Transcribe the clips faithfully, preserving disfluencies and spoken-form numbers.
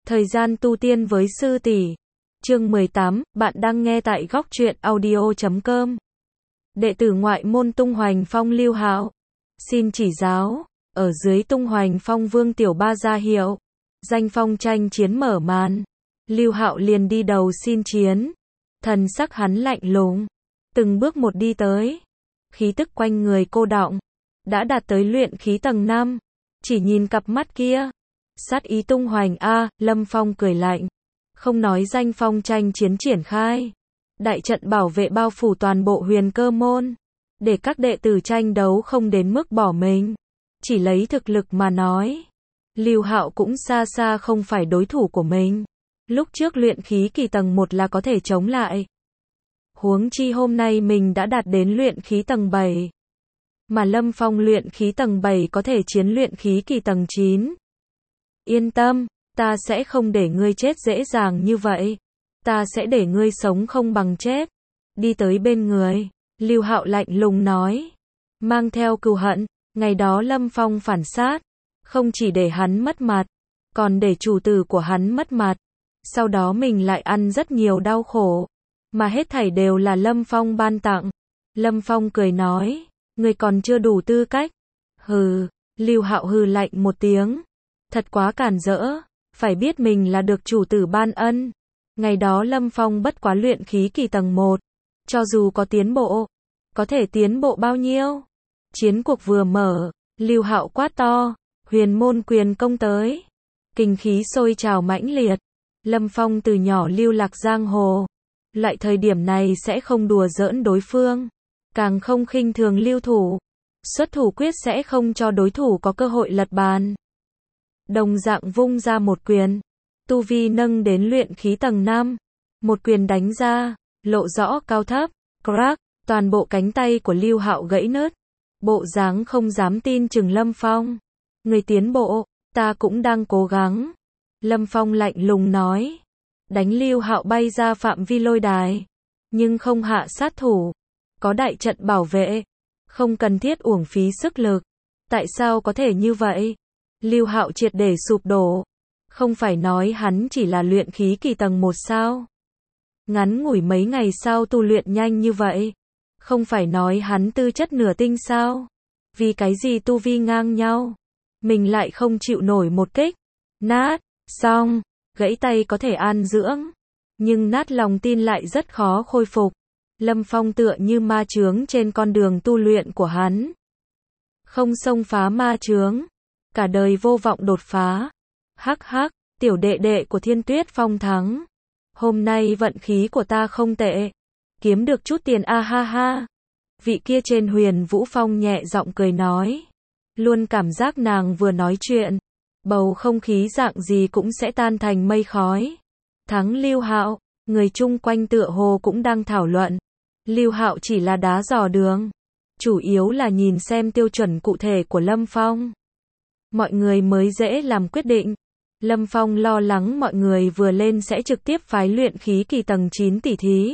Thời gian tu tiên với sư tỷ. Chương mười tám, bạn đang nghe tại góc truyện audio chấm com. Đệ tử ngoại môn Tung Hoành Phong Lưu Hạo. Xin chỉ giáo. Ở dưới Tung Hoành Phong Vương Tiểu Ba ra hiệu. Danh phong tranh chiến mở màn. Lưu Hạo liền đi đầu xin chiến. Thần sắc hắn lạnh lùng. Từng bước một đi tới. Khí tức quanh người cô đọng. Đã đạt tới luyện khí tầng năm. Chỉ nhìn cặp mắt kia. Sát ý tung hoành a, Lâm Phong cười lạnh. Không nói danh phong tranh chiến triển khai. Đại trận bảo vệ bao phủ toàn bộ Huyền Cơ môn. Để các đệ tử tranh đấu không đến mức bỏ mình. Chỉ lấy thực lực mà nói. Lưu Hạo cũng xa xa không phải đối thủ của mình. Lúc trước luyện khí kỳ tầng một là có thể chống lại. Huống chi hôm nay mình đã đạt đến luyện khí tầng bảy. Mà Lâm Phong luyện khí tầng bảy có thể chiến luyện khí kỳ tầng chín. Yên tâm, ta sẽ không để ngươi chết dễ dàng như vậy. Ta sẽ để ngươi sống không bằng chết. Đi tới bên người, Lưu Hạo lạnh lùng nói. Mang theo cừu hận, ngày đó Lâm Phong phản sát. Không chỉ để hắn mất mặt, còn để chủ tử của hắn mất mặt. Sau đó mình lại ăn rất nhiều đau khổ. Mà hết thảy đều là Lâm Phong ban tặng. Lâm Phong cười nói, ngươi còn chưa đủ tư cách. Hừ, Lưu Hạo hừ lạnh một tiếng. Thật quá cản rỡ, phải biết mình là được chủ tử ban ân. Ngày đó Lâm Phong bất quá luyện khí kỳ tầng một. Cho dù có tiến bộ, có thể tiến bộ bao nhiêu? Chiến cuộc vừa mở, Lưu Hạo quát to, huyền môn quyền công tới. Kinh khí sôi trào mãnh liệt. Lâm Phong từ nhỏ lưu lạc giang hồ. Loại thời điểm này sẽ không đùa giỡn đối phương. Càng không khinh thường lưu thủ. Xuất thủ quyết sẽ không cho đối thủ có cơ hội lật bàn. Đồng dạng vung ra một quyền. Tu vi nâng đến luyện khí tầng năm. Một quyền đánh ra, lộ rõ cao thấp. Crack, toàn bộ cánh tay của Lưu Hạo gãy nứt. Bộ dáng không dám tin chừng Lâm Phong. Người tiến bộ, ta cũng đang cố gắng. Lâm Phong lạnh lùng nói. Đánh Lưu Hạo bay ra phạm vi lôi đài. Nhưng không hạ sát thủ. Có đại trận bảo vệ. Không cần thiết uổng phí sức lực. Tại sao có thể như vậy? Lưu Hạo triệt để sụp đổ. Không phải nói hắn chỉ là luyện khí kỳ tầng một sao? Ngắn ngủi mấy ngày sau tu luyện nhanh như vậy. Không phải nói hắn tư chất nửa tinh sao? Vì cái gì tu vi ngang nhau? Mình lại không chịu nổi một kích. Nát, xong, gãy tay có thể an dưỡng. Nhưng nát lòng tin lại rất khó khôi phục. Lâm Phong tựa như ma chướng trên con đường tu luyện của hắn. Không xông phá ma chướng. Cả đời vô vọng đột phá. Hắc hắc, tiểu đệ đệ của Thiên Tuyết Phong thắng. Hôm nay vận khí của ta không tệ. Kiếm được chút tiền a ha ha. Vị kia trên Huyền Vũ Phong nhẹ giọng cười nói. Luôn cảm giác nàng vừa nói chuyện. Bầu không khí dạng gì cũng sẽ tan thành mây khói. Thắng Lưu Hạo, người chung quanh tựa hồ cũng đang thảo luận. Lưu Hạo chỉ là đá dò đường. Chủ yếu là nhìn xem tiêu chuẩn cụ thể của Lâm Phong. Mọi người mới dễ làm quyết định. Lâm Phong lo lắng mọi người vừa lên sẽ trực tiếp phái luyện khí kỳ tầng chín tỷ thí.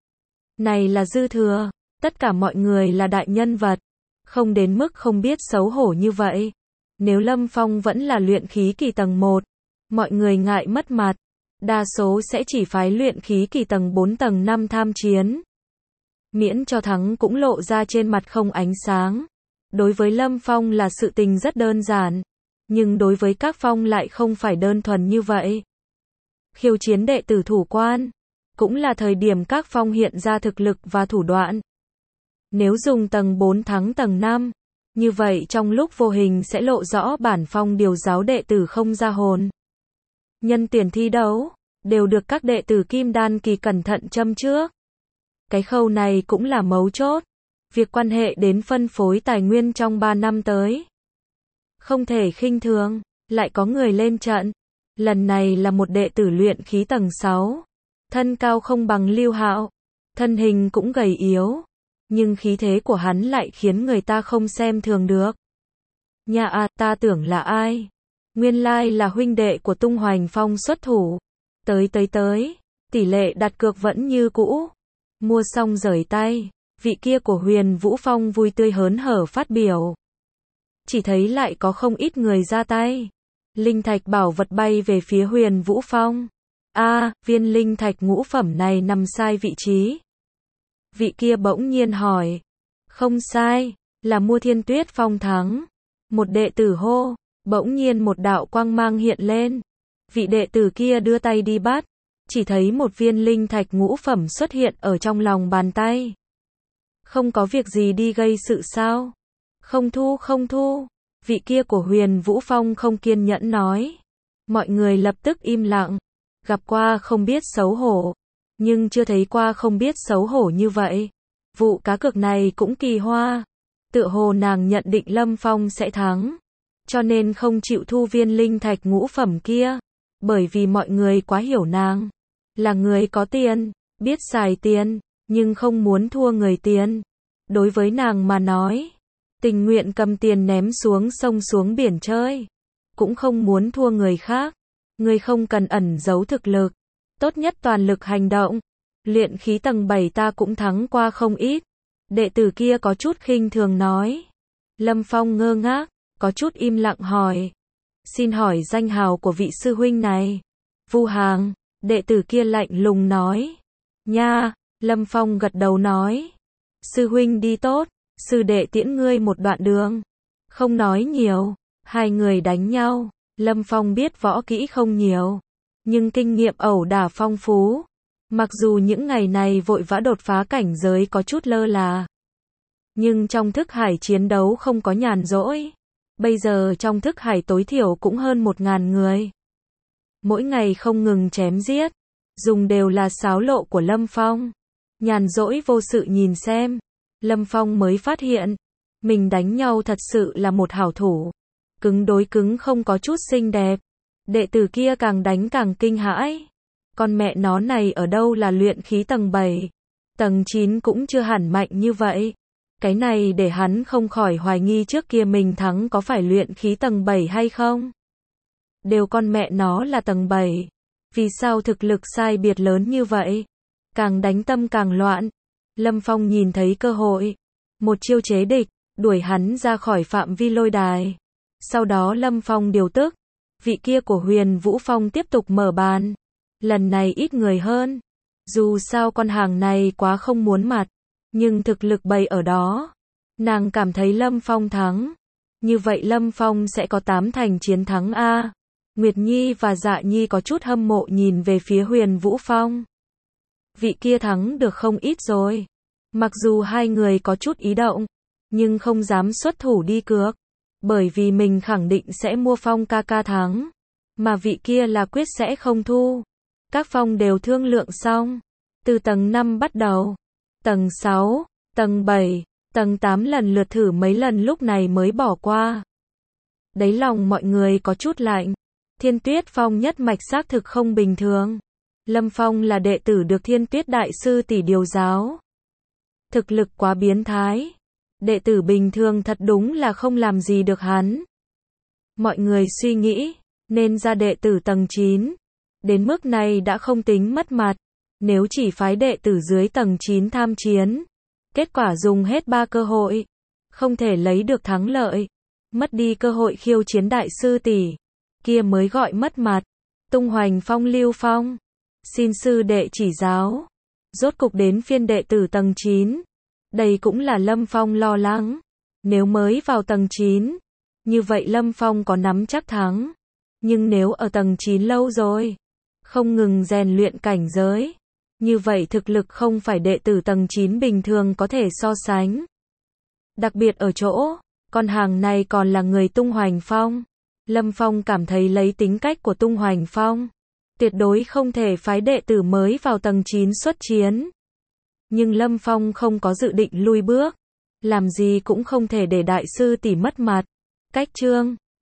Này là dư thừa, tất cả mọi người là đại nhân vật. Không đến mức không biết xấu hổ như vậy. Nếu Lâm Phong vẫn là luyện khí kỳ tầng một, mọi người ngại mất mặt. Đa số sẽ chỉ phái luyện khí kỳ tầng bốn tầng năm tham chiến. Miễn cho thắng cũng lộ ra trên mặt không ánh sáng. Đối với Lâm Phong là sự tình rất đơn giản. Nhưng đối với các phong lại không phải đơn thuần như vậy. Khiêu chiến đệ tử thủ quan. Cũng là thời điểm các phong hiện ra thực lực và thủ đoạn. Nếu dùng tầng bốn thắng tầng năm. Như vậy trong lúc vô hình sẽ lộ rõ bản phong điều giáo đệ tử không ra hồn. Nhân tuyển thi đấu. Đều được các đệ tử kim đan kỳ cẩn thận châm trước. Cái khâu này cũng là mấu chốt. Việc quan hệ đến phân phối tài nguyên trong ba năm tới. Không thể khinh thường, lại có người lên trận. Lần này là một đệ tử luyện khí tầng sáu. Thân cao không bằng Lưu Hạo. Thân hình cũng gầy yếu. Nhưng khí thế của hắn lại khiến người ta không xem thường được. Nhà à, ta tưởng là ai? Nguyên lai là huynh đệ của Tung Hoành Phong xuất thủ. Tới tới tới, tỷ lệ đặt cược vẫn như cũ. Mua xong rời tay, vị kia của Huyền Vũ Phong vui tươi hớn hở phát biểu. Chỉ thấy lại có không ít người ra tay. Linh thạch bảo vật bay về phía Huyền Vũ Phong. A, viên linh thạch ngũ phẩm này nằm sai vị trí. Vị kia bỗng nhiên hỏi. Không sai, là mua Thiên Tuyết Phong thắng. Một đệ tử hô, bỗng nhiên một đạo quang mang hiện lên. Vị đệ tử kia đưa tay đi bắt, chỉ thấy một viên linh thạch ngũ phẩm xuất hiện ở trong lòng bàn tay. Không có việc gì đi gây sự sao? Không thu không thu. Vị kia của Huyền Vũ Phong không kiên nhẫn nói. Mọi người lập tức im lặng. Gặp qua không biết xấu hổ, nhưng chưa thấy qua không biết xấu hổ như vậy. Vụ cá cược này cũng kỳ hoa. Tựa hồ nàng nhận định Lâm Phong sẽ thắng, cho nên không chịu thu viên linh thạch ngũ phẩm kia. Bởi vì mọi người quá hiểu nàng. Là người có tiền, biết xài tiền, nhưng không muốn thua người tiền. Đối với nàng mà nói, tình nguyện cầm tiền ném xuống sông xuống biển chơi, cũng không muốn thua người khác. Người không cần ẩn giấu thực lực, tốt nhất toàn lực hành động. Luyện khí tầng bảy ta cũng thắng qua không ít. Đệ tử kia có chút khinh thường nói. Lâm Phong ngơ ngác, có chút im lặng hỏi. Xin hỏi danh hào của vị sư huynh này. Vu Hàng, đệ tử kia lạnh lùng nói. Nha, Lâm Phong gật đầu nói. Sư huynh đi tốt, sư đệ tiễn ngươi một đoạn đường. Không nói nhiều, hai người đánh nhau. Lâm Phong biết võ kỹ không nhiều, nhưng kinh nghiệm ẩu đả phong phú. Mặc dù những ngày này vội vã đột phá cảnh giới có chút lơ là, nhưng trong thức hải chiến đấu không có nhàn rỗi. Bây giờ trong thức hải tối thiểu cũng hơn một ngàn người. Mỗi ngày không ngừng chém giết, dùng đều là sáo lộ của Lâm Phong. Nhàn rỗi vô sự nhìn xem, Lâm Phong mới phát hiện, mình đánh nhau thật sự là một hảo thủ. Cứng đối cứng không có chút xinh đẹp. Đệ tử kia càng đánh càng kinh hãi. Con mẹ nó này ở đâu là luyện khí tầng bảy. Tầng chín cũng chưa hẳn mạnh như vậy. Cái này để hắn không khỏi hoài nghi trước kia mình thắng có phải luyện khí tầng bảy hay không. Đều con mẹ nó là tầng bảy. Vì sao thực lực sai biệt lớn như vậy? Càng đánh tâm càng loạn. Lâm Phong nhìn thấy cơ hội. Một chiêu chế địch, đuổi hắn ra khỏi phạm vi lôi đài. Sau đó Lâm Phong điều tức. Vị kia của Huyền Vũ Phong tiếp tục mở bàn. Lần này ít người hơn. Dù sao con hàng này quá không muốn mặt, nhưng thực lực bày ở đó. Nàng cảm thấy Lâm Phong thắng. Như vậy Lâm Phong sẽ có tám thành chiến thắng a. Nguyệt Nhi và Dạ Nhi có chút hâm mộ nhìn về phía Huyền Vũ Phong. Vị kia thắng được không ít rồi. Mặc dù hai người có chút ý động, nhưng không dám xuất thủ đi cược. Bởi vì mình khẳng định sẽ mua Phong ca ca thắng. Mà vị kia là quyết sẽ không thu. Các phong đều thương lượng xong. Từ tầng năm bắt đầu. Tầng sáu, tầng bảy, tầng tám lần lượt thử mấy lần lúc này mới bỏ qua. Đáy lòng mọi người có chút lạnh. Thiên Tuyết Phong nhất mạch xác thực không bình thường. Lâm Phong là đệ tử được Thiên Tuyết Đại Sư tỷ điều giáo. Thực lực quá biến thái. Đệ tử bình thường thật đúng là không làm gì được hắn. Mọi người suy nghĩ, nên ra đệ tử tầng chín. Đến mức này đã không tính mất mặt. Nếu chỉ phái đệ tử dưới tầng chín tham chiến, kết quả dùng hết ba cơ hội, không thể lấy được thắng lợi. Mất đi cơ hội khiêu chiến đại sư tỷ, kia mới gọi mất mặt. Tung hoành phong lưu phong. Xin sư đệ chỉ giáo. Rốt cục đến phiên đệ tử tầng chín. Đây cũng là Lâm Phong lo lắng. Nếu mới vào tầng chín, như vậy Lâm Phong có nắm chắc thắng. Nhưng nếu ở tầng chín lâu rồi, không ngừng rèn luyện cảnh giới, như vậy thực lực không phải đệ tử tầng chín bình thường có thể so sánh. Đặc biệt ở chỗ, con hàng này còn là người Tung Hoành Phong. Lâm Phong cảm thấy lấy tính cách của Tung Hoành Phong, tuyệt đối không thể phái đệ tử mới vào tầng chín xuất chiến. Nhưng Lâm Phong không có dự định lui bước. Làm gì cũng không thể để đại sư tỷ mất mặt. Cách chương